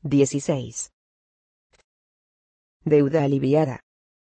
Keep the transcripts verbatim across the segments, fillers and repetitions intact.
dieciséis. Deuda aliviada.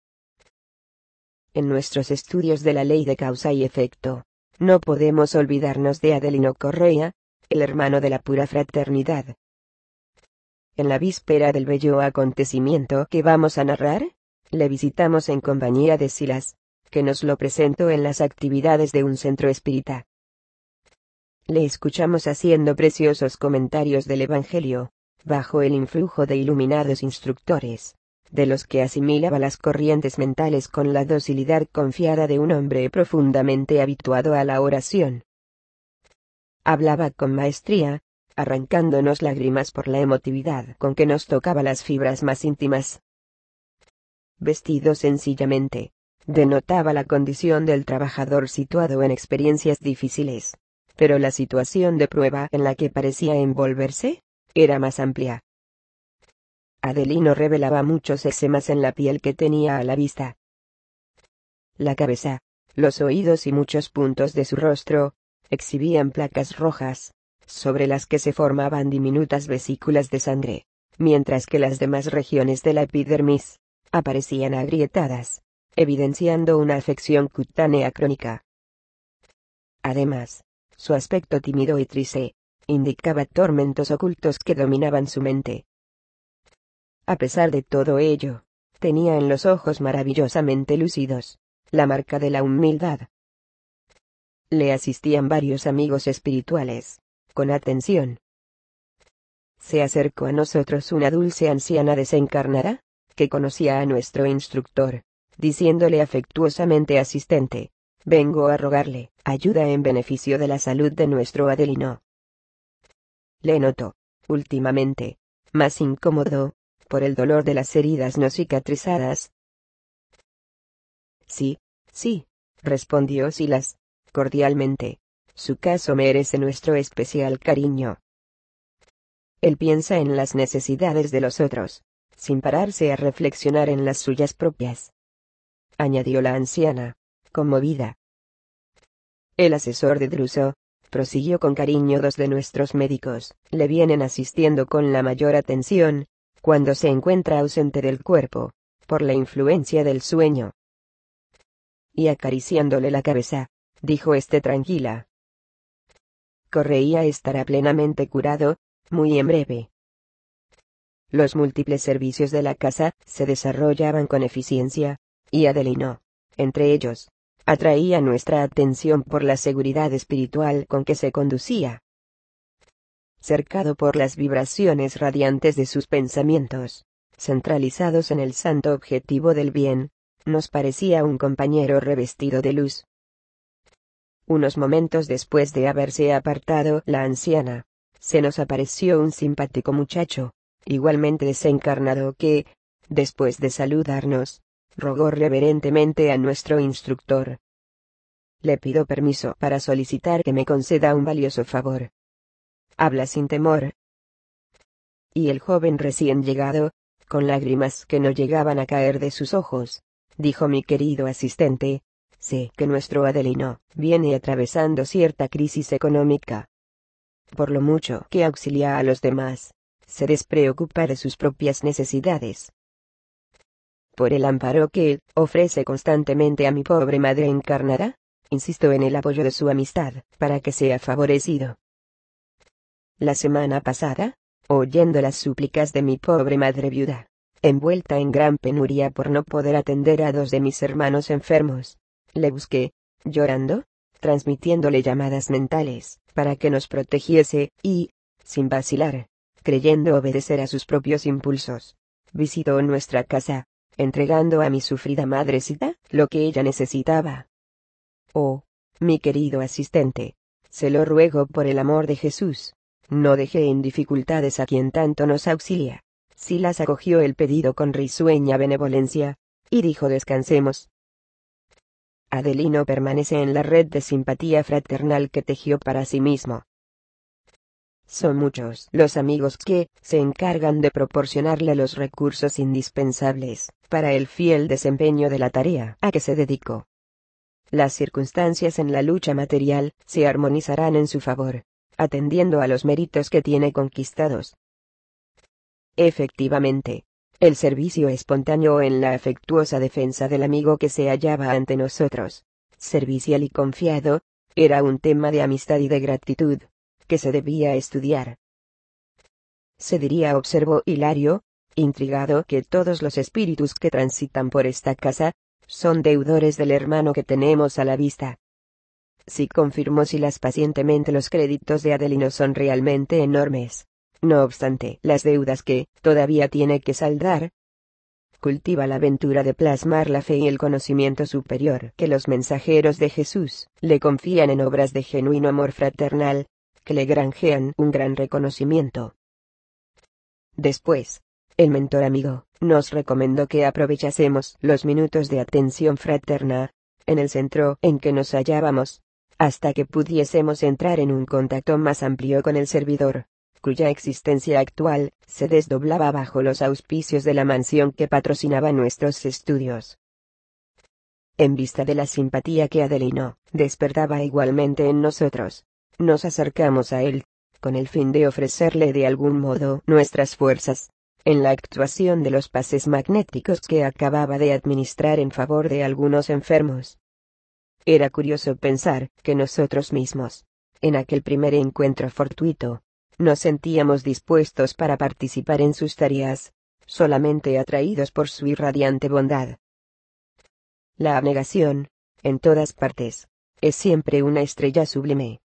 En nuestros estudios de la ley de causa y efecto, no podemos olvidarnos de Adelino Correa, el hermano de la pura fraternidad. En la víspera del bello acontecimiento que vamos a narrar, le visitamos en compañía de Silas, que nos lo presentó en las actividades de un centro espírita. Le escuchamos haciendo preciosos comentarios del Evangelio, bajo el influjo de iluminados instructores, de los que asimilaba las corrientes mentales con la docilidad confiada de un hombre profundamente habituado a la oración. Hablaba con maestría, arrancándonos lágrimas por la emotividad con que nos tocaba las fibras más íntimas. Vestido sencillamente, denotaba la condición del trabajador situado en experiencias difíciles, pero la situación de prueba en la que parecía envolverse, era más amplia. Adelino revelaba muchos eczemas en la piel que tenía a la vista. La cabeza, los oídos y muchos puntos de su rostro, exhibían placas rojas, sobre las que se formaban diminutas vesículas de sangre, mientras que las demás regiones de la epidermis aparecían agrietadas, evidenciando una afección cutánea crónica. Además, su aspecto tímido y triste indicaba tormentos ocultos que dominaban su mente. A pesar de todo ello, tenía en los ojos maravillosamente lúcidos la marca de la humildad. Le asistían varios amigos espirituales, con atención. Se acercó a nosotros una dulce anciana desencarnada, que conocía a nuestro instructor, diciéndole afectuosamente: asistente, vengo a rogarle ayuda en beneficio de la salud de nuestro Adelino. Le noto, últimamente, más incómodo, por el dolor de las heridas no cicatrizadas. Sí, sí, respondió Silas, cordialmente, su caso merece nuestro especial cariño. Él piensa en las necesidades de los otros, sin pararse a reflexionar en las suyas propias, añadió la anciana, conmovida. El asesor de Druso, prosiguió con cariño, dos de nuestros médicos le vienen asistiendo con la mayor atención, cuando se encuentra ausente del cuerpo, por la influencia del sueño. Y acariciándole la cabeza, dijo este tranquila: Correa estará plenamente curado, muy en breve. Los múltiples servicios de la casa se desarrollaban con eficiencia, y Adelino, entre ellos, atraía nuestra atención por la seguridad espiritual con que se conducía. Cercado por las vibraciones radiantes de sus pensamientos, centralizados en el santo objetivo del bien, nos parecía un compañero revestido de luz. Unos momentos después de haberse apartado la anciana, se nos apareció un simpático muchacho, igualmente desencarnado, que, después de saludarnos, rogó reverentemente a nuestro instructor: le pido permiso para solicitar que me conceda un valioso favor. Habla sin temor. Y el joven recién llegado, con lágrimas que no llegaban a caer de sus ojos, dijo: mi querido asistente, sé que nuestro Adelino viene atravesando cierta crisis económica. Por lo mucho que auxilia a los demás, se despreocupa de sus propias necesidades. Por el amparo que ofrece constantemente a mi pobre madre encarnada, insisto en el apoyo de su amistad, para que sea favorecido. La semana pasada, oyendo las súplicas de mi pobre madre viuda, envuelta en gran penuria por no poder atender a dos de mis hermanos enfermos, le busqué, llorando, transmitiéndole llamadas mentales, para que nos protegiese, y, sin vacilar, creyendo obedecer a sus propios impulsos, visitó nuestra casa, entregando a mi sufrida madrecita lo que ella necesitaba. Oh, mi querido asistente, se lo ruego por el amor de Jesús, no deje en dificultades a quien tanto nos auxilia. Silas acogió el pedido con risueña benevolencia, y dijo: descansemos. Adelino permanece en la red de simpatía fraternal que tejió para sí mismo. Son muchos los amigos que se encargan de proporcionarle los recursos indispensables para el fiel desempeño de la tarea a que se dedicó. Las circunstancias en la lucha material se armonizarán en su favor, atendiendo a los méritos que tiene conquistados. Efectivamente, el servicio espontáneo en la afectuosa defensa del amigo que se hallaba ante nosotros, servicial y confiado, era un tema de amistad y de gratitud, que se debía estudiar. Se diría, observó Hilario, intrigado, que todos los espíritus que transitan por esta casa, son deudores del hermano que tenemos a la vista. Sí, confirmó Silas pacientemente, los créditos de Adelino son realmente enormes. No obstante, las deudas que, todavía tiene que saldar, cultiva la aventura de plasmar la fe y el conocimiento superior que los mensajeros de Jesús le confían en obras de genuino amor fraternal, que le granjean un gran reconocimiento. Después, el mentor amigo nos recomendó que aprovechásemos los minutos de atención fraterna, en el centro en que nos hallábamos, hasta que pudiésemos entrar en un contacto más amplio con el servidor, cuya existencia actual se desdoblaba bajo los auspicios de la mansión que patrocinaba nuestros estudios. En vista de la simpatía que Adelino despertaba igualmente en nosotros, nos acercamos a él, con el fin de ofrecerle de algún modo nuestras fuerzas, en la actuación de los pases magnéticos que acababa de administrar en favor de algunos enfermos. Era curioso pensar que nosotros mismos, en aquel primer encuentro fortuito, nos sentíamos dispuestos para participar en sus tareas, solamente atraídos por su irradiante bondad. La abnegación, en todas partes, es siempre una estrella sublime.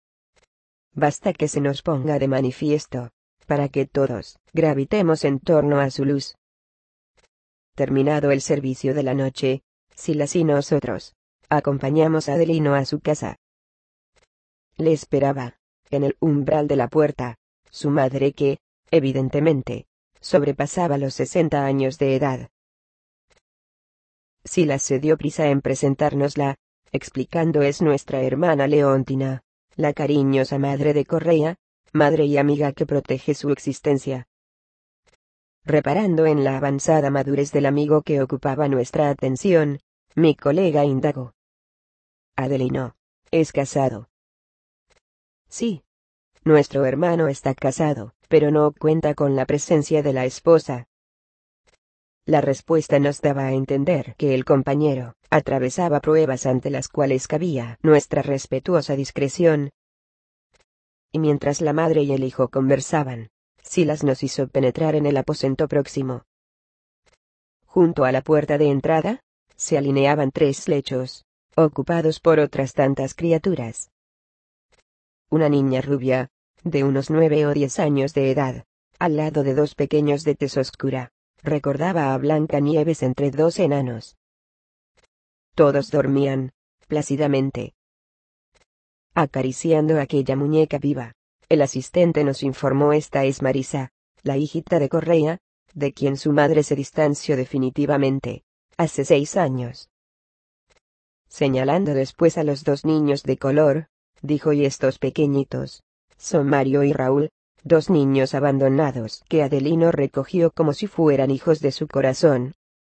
Basta que se nos ponga de manifiesto, para que todos gravitemos en torno a su luz. Terminado el servicio de la noche, Silas y nosotros acompañamos a Adelino a su casa. Le esperaba, en el umbral de la puerta, su madre que, evidentemente, sobrepasaba los sesenta años de edad. Silas se dio prisa en presentárnosla, explicando: es nuestra hermana Leontina, la cariñosa madre de Correa, madre y amiga que protege su existencia. Reparando en la avanzada madurez del amigo que ocupaba nuestra atención, mi colega indagó: Adelino, ¿es casado? Sí. Nuestro hermano está casado, pero no cuenta con la presencia de la esposa. La respuesta nos daba a entender que el compañero atravesaba pruebas ante las cuales cabía nuestra respetuosa discreción. Y mientras la madre y el hijo conversaban, Silas nos hizo penetrar en el aposento próximo. Junto a la puerta de entrada, se alineaban tres lechos, ocupados por otras tantas criaturas. Una niña rubia, de unos nueve o diez años de edad, al lado de dos pequeños de tez oscura, recordaba a Blancanieves entre dos enanos. Todos dormían, plácidamente. Acariciando aquella muñeca viva, el asistente nos informó: esta es Marisa, la hijita de Correa, de quien su madre se distanció definitivamente, hace seis años. Señalando después a los dos niños de color, dijo: y estos pequeñitos son Mario y Raúl, dos niños abandonados que Adelino recogió como si fueran hijos de su corazón.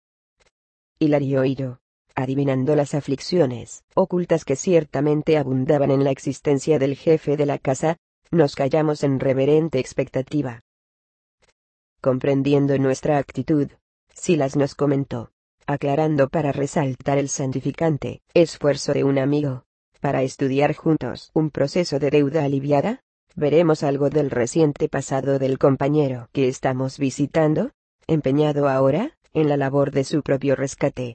Hilario y yo, adivinando las aflicciones ocultas que ciertamente abundaban en la existencia del jefe de la casa, nos callamos en reverente expectativa. Comprendiendo nuestra actitud, Silas nos comentó, aclarando para resaltar el santificante esfuerzo de un amigo, para estudiar juntos un proceso de deuda aliviada: veremos algo del reciente pasado del compañero que estamos visitando, empeñado ahora en la labor de su propio rescate.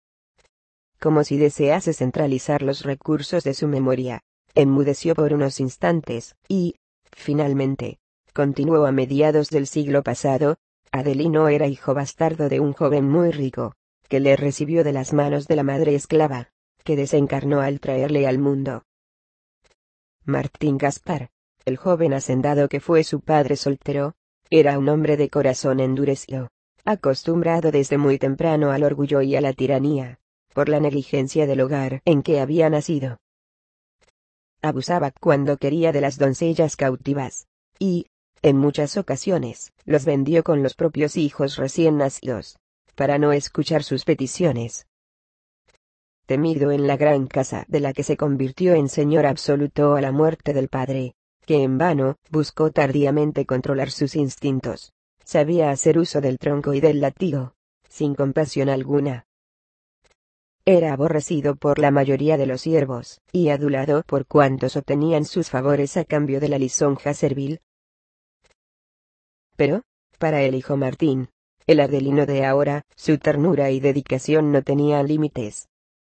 Como si desease centralizar los recursos de su memoria, enmudeció por unos instantes, y, finalmente, continuó: a mediados del siglo pasado, Adelino era hijo bastardo de un joven muy rico, que le recibió de las manos de la madre esclava, que desencarnó al traerle al mundo. Martín Gaspar, el joven hacendado que fue su padre soltero, era un hombre de corazón endurecido, acostumbrado desde muy temprano al orgullo y a la tiranía, por la negligencia del hogar en que había nacido. Abusaba cuando quería de las doncellas cautivas, y, en muchas ocasiones, los vendió con los propios hijos recién nacidos, para no escuchar sus peticiones. Temido en la gran casa de la que se convirtió en señor absoluto a la muerte del padre, que en vano buscó tardíamente controlar sus instintos, sabía hacer uso del tronco y del látigo, sin compasión alguna. Era aborrecido por la mayoría de los siervos, y adulado por cuantos obtenían sus favores a cambio de la lisonja servil. Pero, para el hijo Martín, el Adelino de ahora, su ternura y dedicación no tenían límites.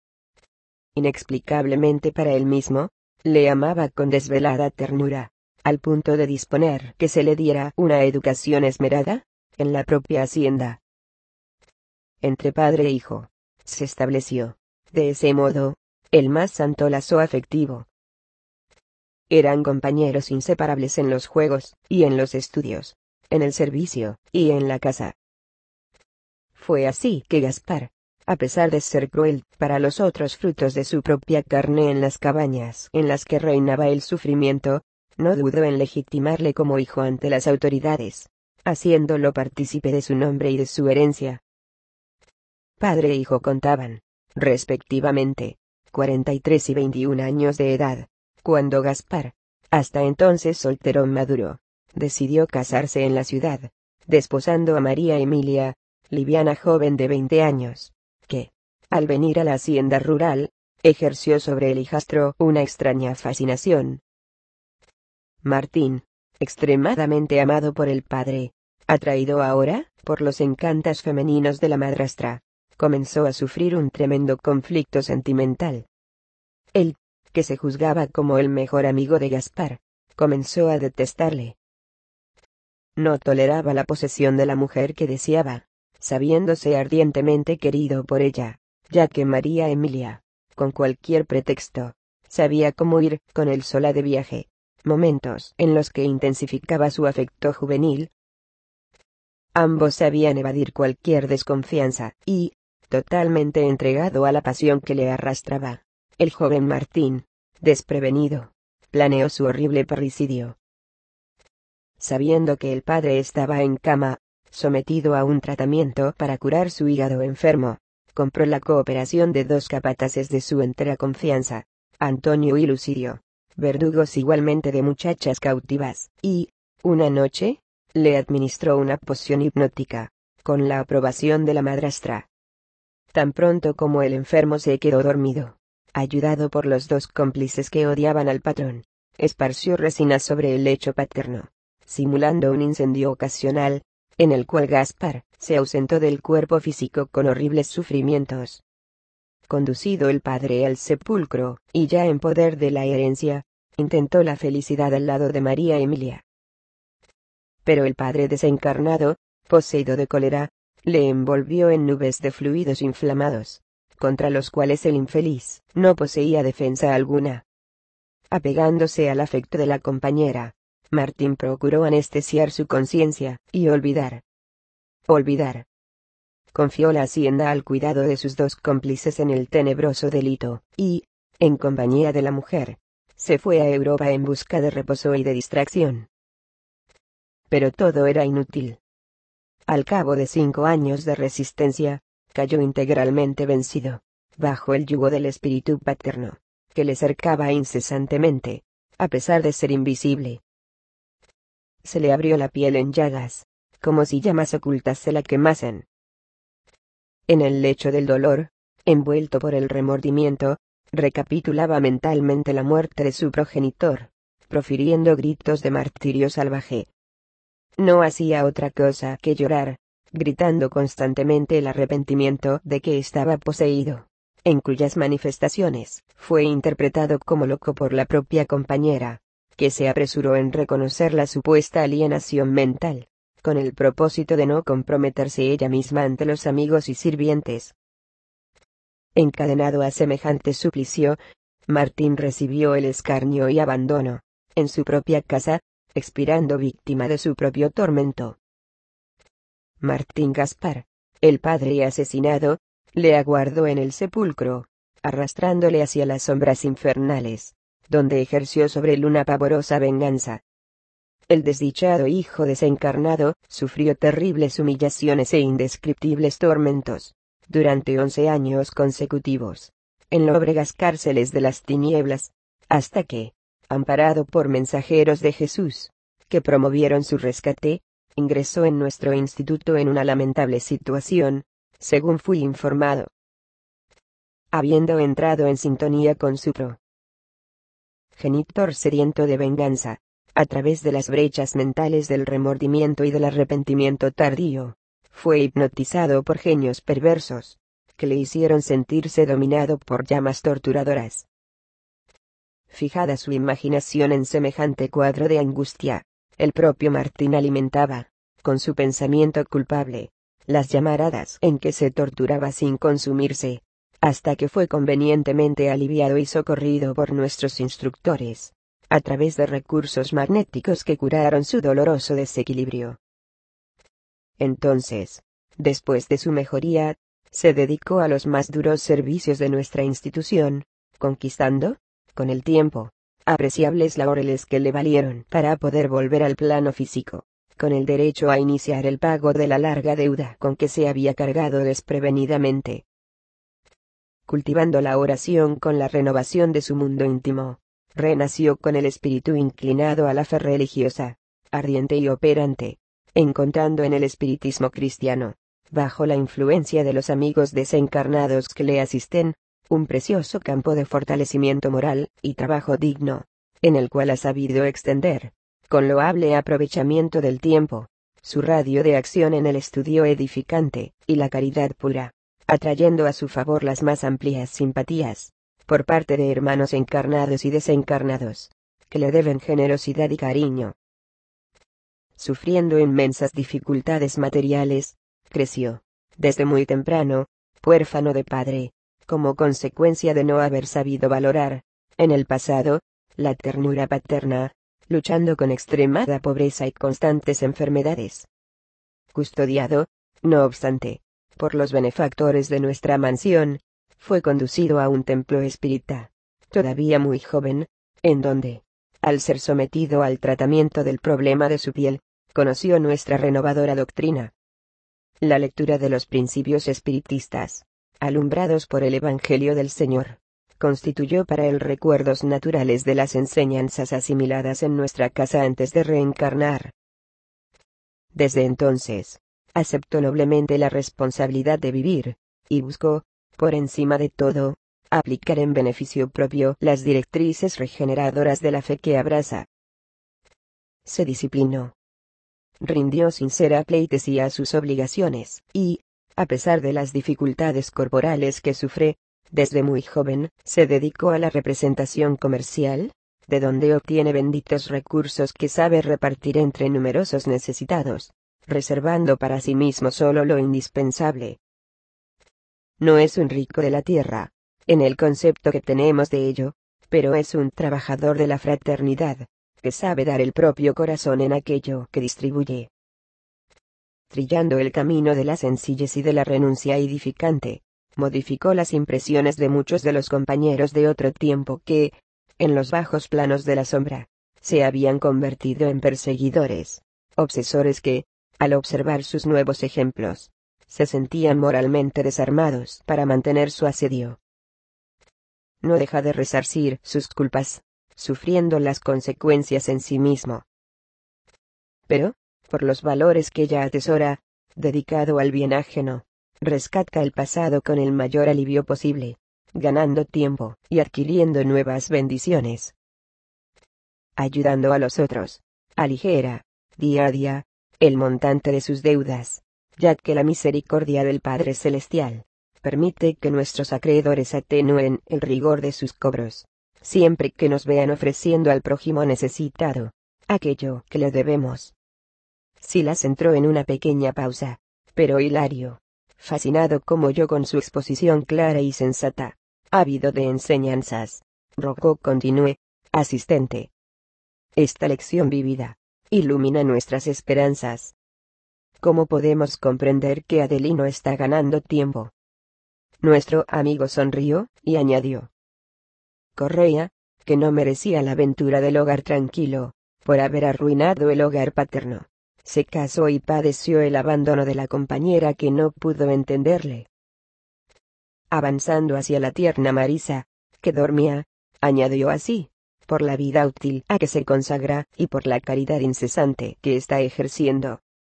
Inexplicablemente para él mismo, le amaba con desvelada ternura, al punto de disponer que se le diera una educación esmerada, en la propia hacienda. Entre padre e hijo, se estableció, de ese modo, el más santo lazo afectivo. Eran compañeros inseparables en los juegos, y en los estudios, en el servicio, y en la casa. Fue así que Gaspar, a pesar de ser cruel para los otros frutos de su propia carne en las cabañas en las que reinaba el sufrimiento, no dudó en legitimarle como hijo ante las autoridades, haciéndolo partícipe de su nombre y de su herencia. Padre e hijo contaban, respectivamente, cuarenta y tres y veintiún años de edad, cuando Gaspar, hasta entonces solterón maduro, decidió casarse en la ciudad, desposando a María Emilia, liviana joven de veinte años, que, al venir a la hacienda rural, ejerció sobre el hijastro una extraña fascinación. Martín, extremadamente amado por el padre, atraído ahora por los encantos femeninos de la madrastra, comenzó a sufrir un tremendo conflicto sentimental. Él, que se juzgaba como el mejor amigo de Gaspar, comenzó a detestarle. No toleraba la posesión de la mujer que deseaba, sabiéndose ardientemente querido por ella, ya que María Emilia, con cualquier pretexto, sabía cómo ir con él sola de viaje, momentos en los que intensificaba su afecto juvenil. Ambos sabían evadir cualquier desconfianza, y, totalmente entregado a la pasión que le arrastraba, el joven Martín, desprevenido, planeó su horrible parricidio. Sabiendo que el padre estaba en cama, sometido a un tratamiento para curar su hígado enfermo, compró la cooperación de dos capataces de su entera confianza, Antonio y Lucidio, verdugos igualmente de muchachas cautivas, y, una noche, le administró una poción hipnótica, con la aprobación de la madrastra. Tan pronto como el enfermo se quedó dormido, ayudado por los dos cómplices que odiaban al patrón, esparció resina sobre el lecho paterno, simulando un incendio ocasional, en el cual Gaspar se ausentó del cuerpo físico con horribles sufrimientos. Conducido el padre al sepulcro, y ya en poder de la herencia, intentó la felicidad al lado de María Emilia. Pero el padre desencarnado, poseído de cólera, le envolvió en nubes de fluidos inflamados, contra los cuales el infeliz no poseía defensa alguna. Apegándose al afecto de la compañera, Martín procuró anestesiar su conciencia, y olvidar. Olvidar. Confió la hacienda al cuidado de sus dos cómplices en el tenebroso delito, y, en compañía de la mujer, se fue a Europa en busca de reposo y de distracción. Pero todo era inútil. Al cabo de cinco años de resistencia, cayó integralmente vencido, bajo el yugo del espíritu paterno, que le cercaba incesantemente, a pesar de ser invisible. Se le abrió la piel en llagas, como si llamas ocultas se la quemasen. En el lecho del dolor, envuelto por el remordimiento, recapitulaba mentalmente la muerte de su progenitor, profiriendo gritos de martirio salvaje. No hacía otra cosa que llorar, gritando constantemente el arrepentimiento de que estaba poseído, en cuyas manifestaciones fue interpretado como loco por la propia compañera, que se apresuró en reconocer la supuesta alienación mental, con el propósito de no comprometerse ella misma ante los amigos y sirvientes. Encadenado a semejante suplicio, Martín recibió el escarnio y abandono, en su propia casa, expirando víctima de su propio tormento. Martín Gaspar, el padre asesinado, le aguardó en el sepulcro, arrastrándole hacia las sombras infernales, donde ejerció sobre él una pavorosa venganza. El desdichado hijo desencarnado sufrió terribles humillaciones e indescriptibles tormentos, durante once años consecutivos, en lóbregas cárceles de las tinieblas, hasta que, amparado por mensajeros de Jesús, que promovieron su rescate, ingresó en nuestro instituto en una lamentable situación, según fui informado. Habiendo entrado en sintonía con su progenitor sediento de venganza, a través de las brechas mentales del remordimiento y del arrepentimiento tardío, fue hipnotizado por genios perversos, que le hicieron sentirse dominado por llamas torturadoras. Fijada su imaginación en semejante cuadro de angustia, el propio Martín alimentaba, con su pensamiento culpable, las llamaradas en que se torturaba sin consumirse, hasta que fue convenientemente aliviado y socorrido por nuestros instructores, a través de recursos magnéticos que curaron su doloroso desequilibrio. Entonces, después de su mejoría, se dedicó a los más duros servicios de nuestra institución, conquistando, con el tiempo, apreciables laureles que le valieron para poder volver al plano físico, con el derecho a iniciar el pago de la larga deuda con que se había cargado desprevenidamente. Cultivando la oración con la renovación de su mundo íntimo, renació con el espíritu inclinado a la fe religiosa, ardiente y operante, encontrando en el espiritismo cristiano, bajo la influencia de los amigos desencarnados que le asisten, un precioso campo de fortalecimiento moral y trabajo digno, en el cual ha sabido extender, con loable aprovechamiento del tiempo, su radio de acción en el estudio edificante y la caridad pura, atrayendo a su favor las más amplias simpatías, por parte de hermanos encarnados y desencarnados, que le deben generosidad y cariño. Sufriendo inmensas dificultades materiales, creció, desde muy temprano, huérfano de padre, como consecuencia de no haber sabido valorar, en el pasado, la ternura paterna, luchando con extremada pobreza y constantes enfermedades. Custodiado, no obstante, por los benefactores de nuestra mansión, fue conducido a un templo espírita, todavía muy joven, en donde, al ser sometido al tratamiento del problema de su piel, conoció nuestra renovadora doctrina. La lectura de los principios espiritistas, alumbrados por el Evangelio del Señor, constituyó para él recuerdos naturales de las enseñanzas asimiladas en nuestra casa antes de reencarnar. Desde entonces, aceptó noblemente la responsabilidad de vivir, y buscó, por encima de todo, aplicar en beneficio propio las directrices regeneradoras de la fe que abraza. Se disciplinó. Rindió sincera pleitesía a sus obligaciones, y, a pesar de las dificultades corporales que sufre, desde muy joven, se dedicó a la representación comercial, de donde obtiene benditos recursos que sabe repartir entre numerosos necesitados, reservando para sí mismo solo lo indispensable. No es un rico de la tierra, en el concepto que tenemos de ello, pero es un trabajador de la fraternidad, que sabe dar el propio corazón en aquello que distribuye. Trillando el camino de la sencillez y de la renuncia edificante, modificó las impresiones de muchos de los compañeros de otro tiempo que, en los bajos planos de la sombra, se habían convertido en perseguidores, obsesores que, al observar sus nuevos ejemplos, se sentían moralmente desarmados para mantener su asedio. No deja de resarcir sus culpas, sufriendo las consecuencias en sí mismo. Pero, por los valores que ella atesora, dedicado al bien ajeno, rescata el pasado con el mayor alivio posible, ganando tiempo y adquiriendo nuevas bendiciones. Ayudando a los otros, aligera, día a día, el montante de sus deudas, ya que la misericordia del Padre Celestial permite que nuestros acreedores atenúen el rigor de sus cobros, siempre que nos vean ofreciendo al prójimo necesitado aquello que le debemos. Silas entró en una pequeña pausa, pero Hilario, fascinado como yo con su exposición clara y sensata, ávido de enseñanzas, rogó continúe, asistente. Esta lección vivida ilumina nuestras esperanzas. ¿Cómo podemos comprender que Adelino está ganando tiempo? Nuestro amigo sonrió, y añadió. Correa, que no merecía la ventura del hogar tranquilo, por haber arruinado el hogar paterno, se casó y padeció el abandono de la compañera que no pudo entenderle. Avanzando hacia la tierna Marisa, que dormía, añadió así, por la vida útil a que se consagra y por la caridad incesante que está ejerciendo,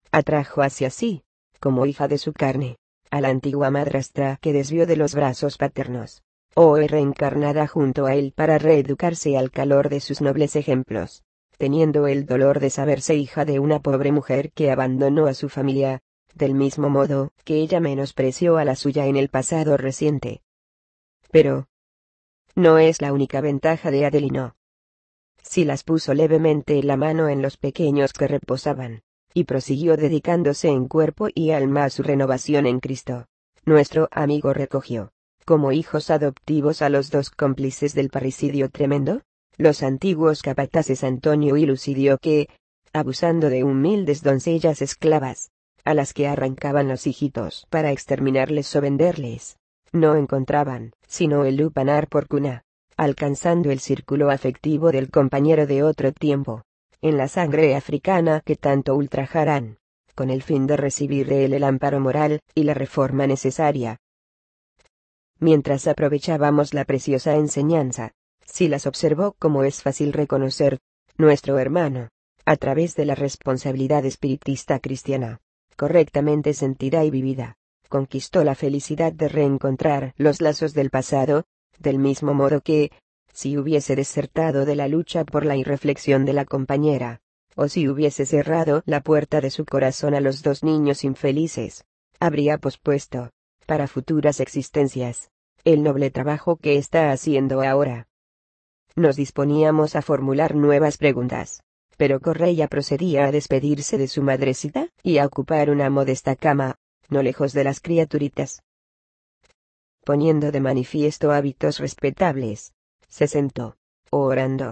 atrajo hacia sí, como hija de su carne, a la antigua madrastra que desvió de los brazos paternos, hoy reencarnada junto a él para reeducarse al calor de sus nobles ejemplos, teniendo el dolor de saberse hija de una pobre mujer que abandonó a su familia, del mismo modo que ella menospreció a la suya en el pasado reciente. Pero no es la única ventaja de Adelino. Silas puso levemente la mano en los pequeños que reposaban, y prosiguió dedicándose en cuerpo y alma a su renovación en Cristo. Nuestro amigo recogió, como hijos adoptivos a los dos cómplices del parricidio tremendo, los antiguos capataces Antonio y Lucidio que, abusando de humildes doncellas esclavas, a las que arrancaban los hijitos para exterminarles o venderles, no encontraban, sino el lupanar por cuna, alcanzando el círculo afectivo del compañero de otro tiempo, en la sangre africana que tanto ultrajarán, con el fin de recibir de él el amparo moral y la reforma necesaria. Mientras aprovechábamos la preciosa enseñanza, Silas observó cómo es fácil reconocer, nuestro hermano, a través de la responsabilidad espiritista cristiana, correctamente sentida y vivida, conquistó la felicidad de reencontrar los lazos del pasado, del mismo modo que, si hubiese desertado de la lucha por la irreflexión de la compañera, o si hubiese cerrado la puerta de su corazón a los dos niños infelices, habría pospuesto, para futuras existencias, el noble trabajo que está haciendo ahora. Nos disponíamos a formular nuevas preguntas, pero Correia procedía a despedirse de su madrecita y a ocupar una modesta cama, no lejos de las criaturitas. Poniendo de manifiesto hábitos respetables, se sentó, orando.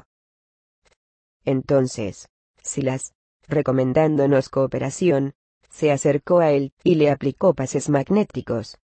Entonces, Silas, recomendándonos cooperación, se acercó a él y le aplicó pases magnéticos.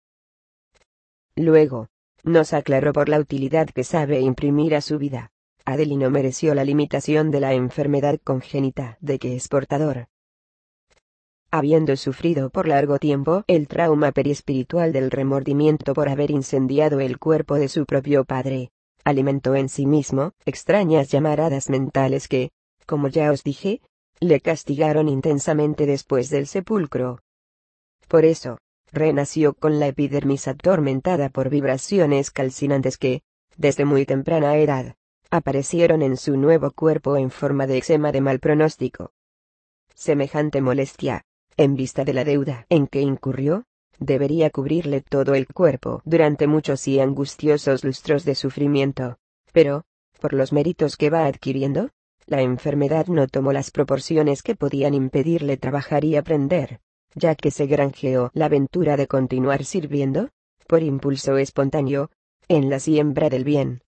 Luego, nos aclaró por la utilidad que sabe imprimir a su vida. Adelino mereció la limitación de la enfermedad congénita de que es portador. Habiendo sufrido por largo tiempo el trauma periespiritual del remordimiento por haber incendiado el cuerpo de su propio padre, alimentó en sí mismo extrañas llamaradas mentales que, como ya os dije, le castigaron intensamente después del sepulcro. Por eso, renació con la epidermis atormentada por vibraciones calcinantes que, desde muy temprana edad, aparecieron en su nuevo cuerpo en forma de eczema de mal pronóstico. Semejante molestia, en vista de la deuda en que incurrió, debería cubrirle todo el cuerpo durante muchos y angustiosos lustros de sufrimiento, pero, por los méritos que va adquiriendo, la enfermedad no tomó las proporciones que podían impedirle trabajar y aprender, ya que se granjeó la ventura de continuar sirviendo, por impulso espontáneo, en la siembra del bien.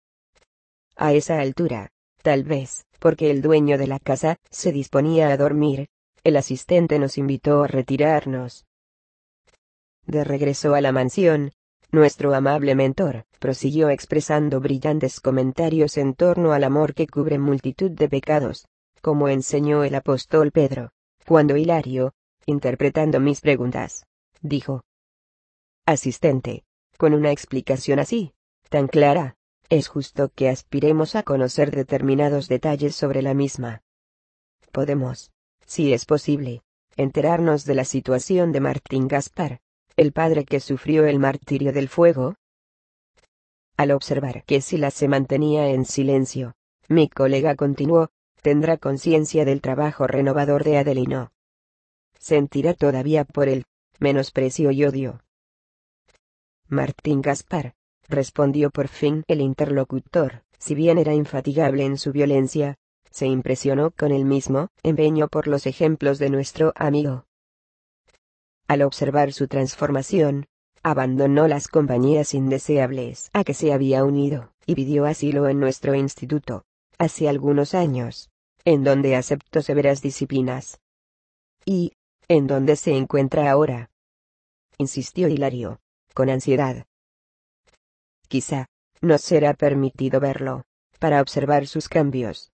A esa altura, tal vez, porque el dueño de la casa se disponía a dormir, el asistente nos invitó a retirarnos. De regreso a la mansión, nuestro amable mentor prosiguió expresando brillantes comentarios en torno al amor que cubre multitud de pecados, como enseñó el apóstol Pedro, cuando Hilario, interpretando mis preguntas, dijo: Asistente, con una explicación así, tan clara, es justo que aspiremos a conocer determinados detalles sobre la misma. Podemos, si es posible, enterarnos de la situación de Martín Gaspar, el padre que sufrió el martirio del fuego. Al observar que Silas se mantenía en silencio, mi colega continuó: tendrá conciencia del trabajo renovador de Adelino. Sentirá todavía por él menosprecio y odio. Martín Gaspar, respondió por fin el interlocutor, si bien era infatigable en su violencia, se impresionó con el mismo empeño por los ejemplos de nuestro amigo. Al observar su transformación, abandonó las compañías indeseables a que se había unido, y pidió asilo en nuestro instituto, hace algunos años, en donde aceptó severas disciplinas. ¿Y en dónde se encuentra ahora?, insistió Hilario, con ansiedad. Quizá nos será permitido verlo, para observar sus cambios.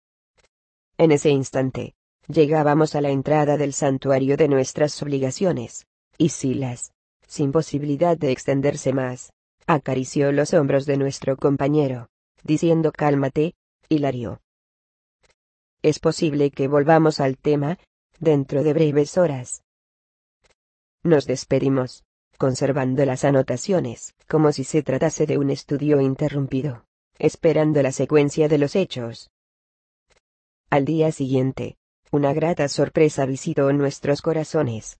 En ese instante, llegábamos a la entrada del santuario de nuestras obligaciones, y Silas, sin posibilidad de extenderse más, acarició los hombros de nuestro compañero, diciendo: cálmate, Hilario. Es posible que volvamos al tema dentro de breves horas. Nos despedimos, conservando las anotaciones, como si se tratase de un estudio interrumpido, esperando la secuencia de los hechos. Al día siguiente, una grata sorpresa visitó nuestros corazones.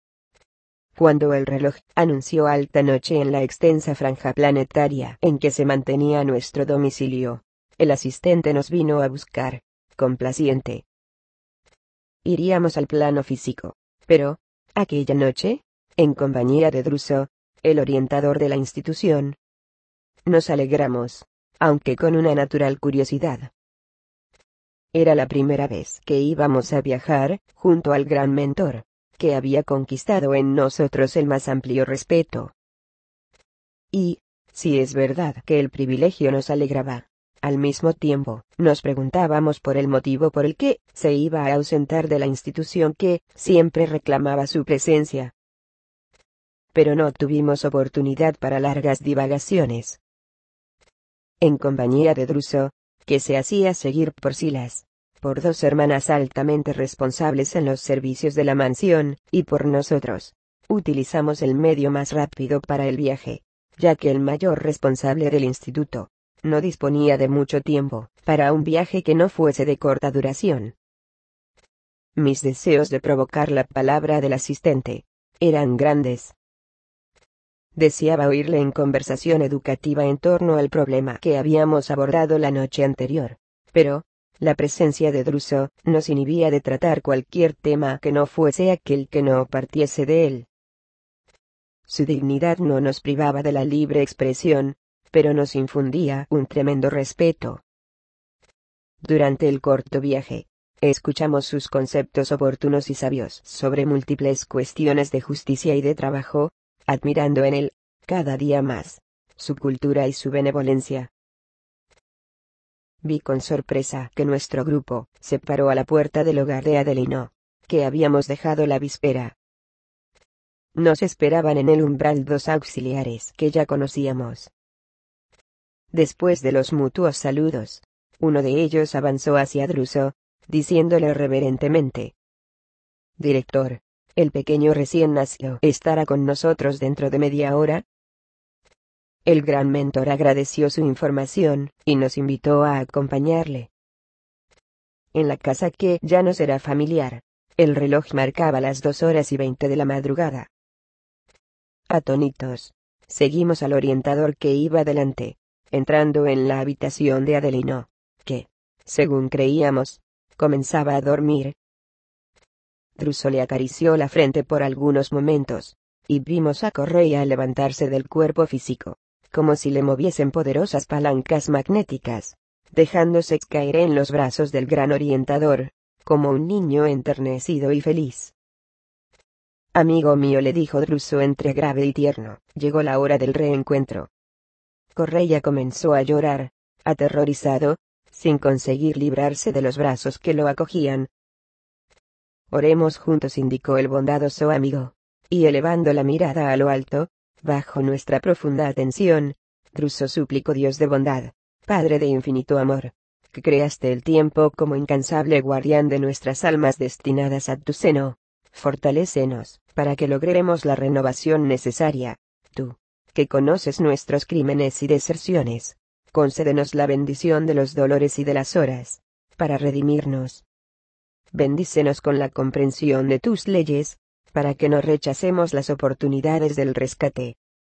Cuando el reloj anunció alta noche en la extensa franja planetaria en que se mantenía nuestro domicilio, el asistente nos vino a buscar, complaciente. Iríamos al plano físico, pero, aquella noche, en compañía de Druso, el orientador de la institución, nos alegramos, aunque con una natural curiosidad. Era la primera vez que íbamos a viajar, junto al gran mentor, que había conquistado en nosotros el más amplio respeto. Y, si es verdad que el privilegio nos alegraba, al mismo tiempo, nos preguntábamos por el motivo por el que se iba a ausentar de la institución que siempre reclamaba su presencia. Pero no tuvimos oportunidad para largas divagaciones. En compañía de Druso, que se hacía seguir por Silas, por dos hermanas altamente responsables en los servicios de la mansión, y por nosotros, utilizamos el medio más rápido para el viaje, ya que el mayor responsable del instituto no disponía de mucho tiempo para un viaje que no fuese de corta duración. Mis deseos de provocar la palabra del asistente eran grandes. Deseaba oírle en conversación educativa en torno al problema que habíamos abordado la noche anterior, pero la presencia de Druso nos inhibía de tratar cualquier tema que no fuese aquel que no partiese de él. Su dignidad no nos privaba de la libre expresión, pero nos infundía un tremendo respeto. Durante el corto viaje, escuchamos sus conceptos oportunos y sabios sobre múltiples cuestiones de justicia y de trabajo, admirando en él, cada día más, su cultura y su benevolencia. Vi con sorpresa que nuestro grupo se paró a la puerta del hogar de Adelino, que habíamos dejado la víspera. Nos esperaban en el umbral dos auxiliares que ya conocíamos. Después de los mutuos saludos, uno de ellos avanzó hacia Druso, diciéndole reverentemente: «Director, el pequeño recién nacido estará con nosotros dentro de media hora». El gran mentor agradeció su información, y nos invitó a acompañarle. En la casa que ya nos era familiar, el reloj marcaba las dos horas y veinte de la madrugada. Atónitos, seguimos al orientador que iba delante, entrando en la habitación de Adelino, que, según creíamos, comenzaba a dormir. Druso le acarició la frente por algunos momentos, y vimos a Correia levantarse del cuerpo físico, como si le moviesen poderosas palancas magnéticas, dejándose caer en los brazos del gran orientador, como un niño enternecido y feliz. «Amigo mío», le dijo Druso entre grave y tierno, «llegó la hora del reencuentro». Correia comenzó a llorar, aterrorizado, sin conseguir librarse de los brazos que lo acogían. «Oremos juntos», indicó el bondadoso amigo, y elevando la mirada a lo alto, bajo nuestra profunda atención, Druso suplicó: «Dios de bondad, Padre de infinito amor, que creaste el tiempo como incansable guardián de nuestras almas destinadas a tu seno, fortalécenos, para que logremos la renovación necesaria. Tú, que conoces nuestros crímenes y deserciones, concédenos la bendición de los dolores y de las horas, para redimirnos. Bendícenos con la comprensión de tus leyes, para que no rechacemos las oportunidades del rescate.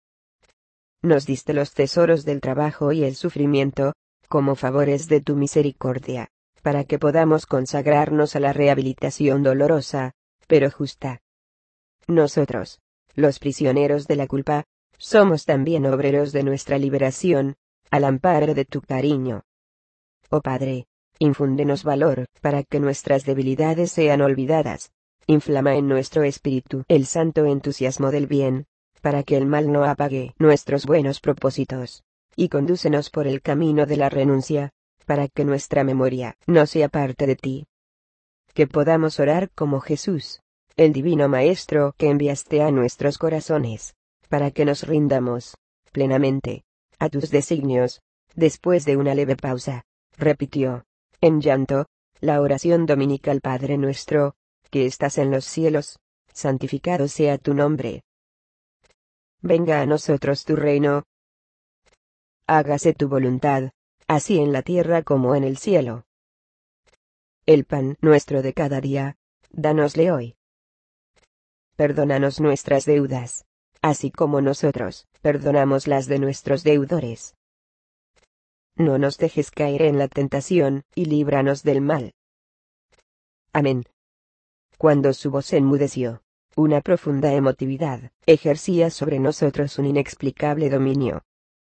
Nos diste los tesoros del trabajo y el sufrimiento, como favores de tu misericordia, para que podamos consagrarnos a la rehabilitación dolorosa, pero justa. Nosotros, los prisioneros de la culpa, somos también obreros de nuestra liberación, al amparo de tu cariño. Oh Padre, infúndenos valor, para que nuestras debilidades sean olvidadas. Inflama en nuestro espíritu el santo entusiasmo del bien, para que el mal no apague nuestros buenos propósitos, y condúcenos por el camino de la renuncia, para que nuestra memoria no se aparte de ti. Que podamos orar como Jesús, el divino Maestro que enviaste a nuestros corazones, para que nos rindamos, plenamente, a tus designios». Después de una leve pausa, repitió, en llanto, la oración dominical: «Padre nuestro, que estás en los cielos, santificado sea tu nombre. Venga a nosotros tu reino. Hágase tu voluntad, así en la tierra como en el cielo. El pan nuestro de cada día, dánosle hoy. Perdónanos nuestras deudas, así como nosotros perdonamos las de nuestros deudores. No nos dejes caer en la tentación, y líbranos del mal. Amén. Cuando su voz enmudeció, una profunda emotividad ejercía sobre nosotros un inexplicable dominio.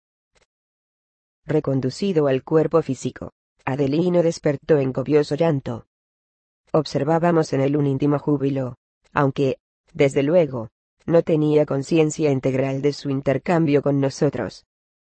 Reconducido al cuerpo físico, Adelino despertó en copioso llanto. Observábamos en él un íntimo júbilo, aunque, desde luego, no tenía conciencia integral de su intercambio con nosotros.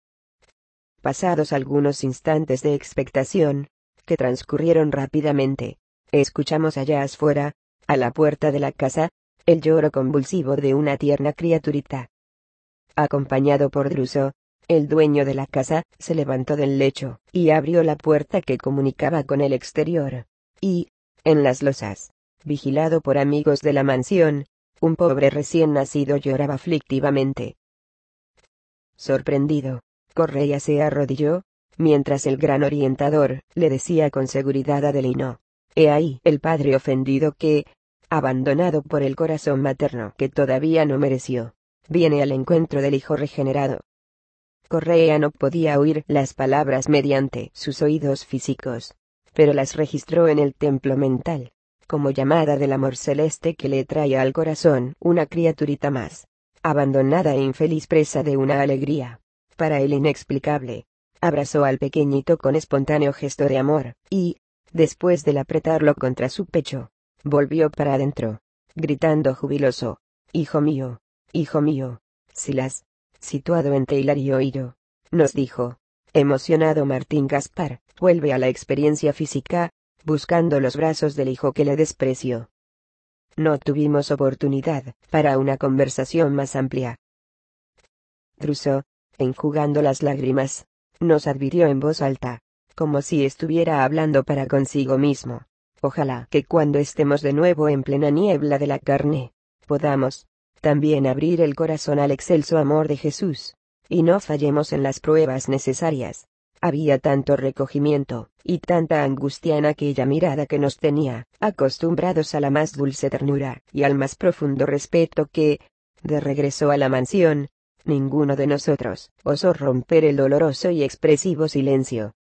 Pasados algunos instantes de expectación, que transcurrieron rápidamente, escuchamos allá afuera, a la puerta de la casa, el lloro convulsivo de una tierna criaturita. Acompañado por Druso, el dueño de la casa, se levantó del lecho, y abrió la puerta que comunicaba con el exterior. Y, en las losas, vigilado por amigos de la mansión, un pobre recién nacido lloraba aflictivamente. Sorprendido, Correia se arrodilló, mientras el gran orientador le decía con seguridad a Adelino: «He ahí el padre ofendido que, abandonado por el corazón materno que todavía no mereció, viene al encuentro del hijo regenerado». Correia no podía oír las palabras mediante sus oídos físicos, pero las registró en el templo mental, como llamada del amor celeste que le traía al corazón una criaturita más, abandonada e infeliz presa de una alegría, para él inexplicable. Abrazó al pequeñito con espontáneo gesto de amor, y, después de apretarlo contra su pecho, volvió para adentro, gritando jubiloso: «Hijo mío, hijo mío». Silas, situado entre Hilario y yo, nos dijo, emocionado Martín Gaspar, vuelve a la experiencia física, buscando los brazos del hijo que le despreció. No tuvimos oportunidad para una conversación más amplia. Druso, enjugando las lágrimas, nos advirtió en voz alta, como si estuviera hablando para consigo mismo: «Ojalá que cuando estemos de nuevo en plena niebla de la carne, podamos también abrir el corazón al excelso amor de Jesús, y no fallemos en las pruebas necesarias». Había tanto recogimiento, y tanta angustia en aquella mirada que nos tenía acostumbrados a la más dulce ternura y al más profundo respeto que, de regreso a la mansión, ninguno de nosotros osó romper el doloroso y expresivo silencio.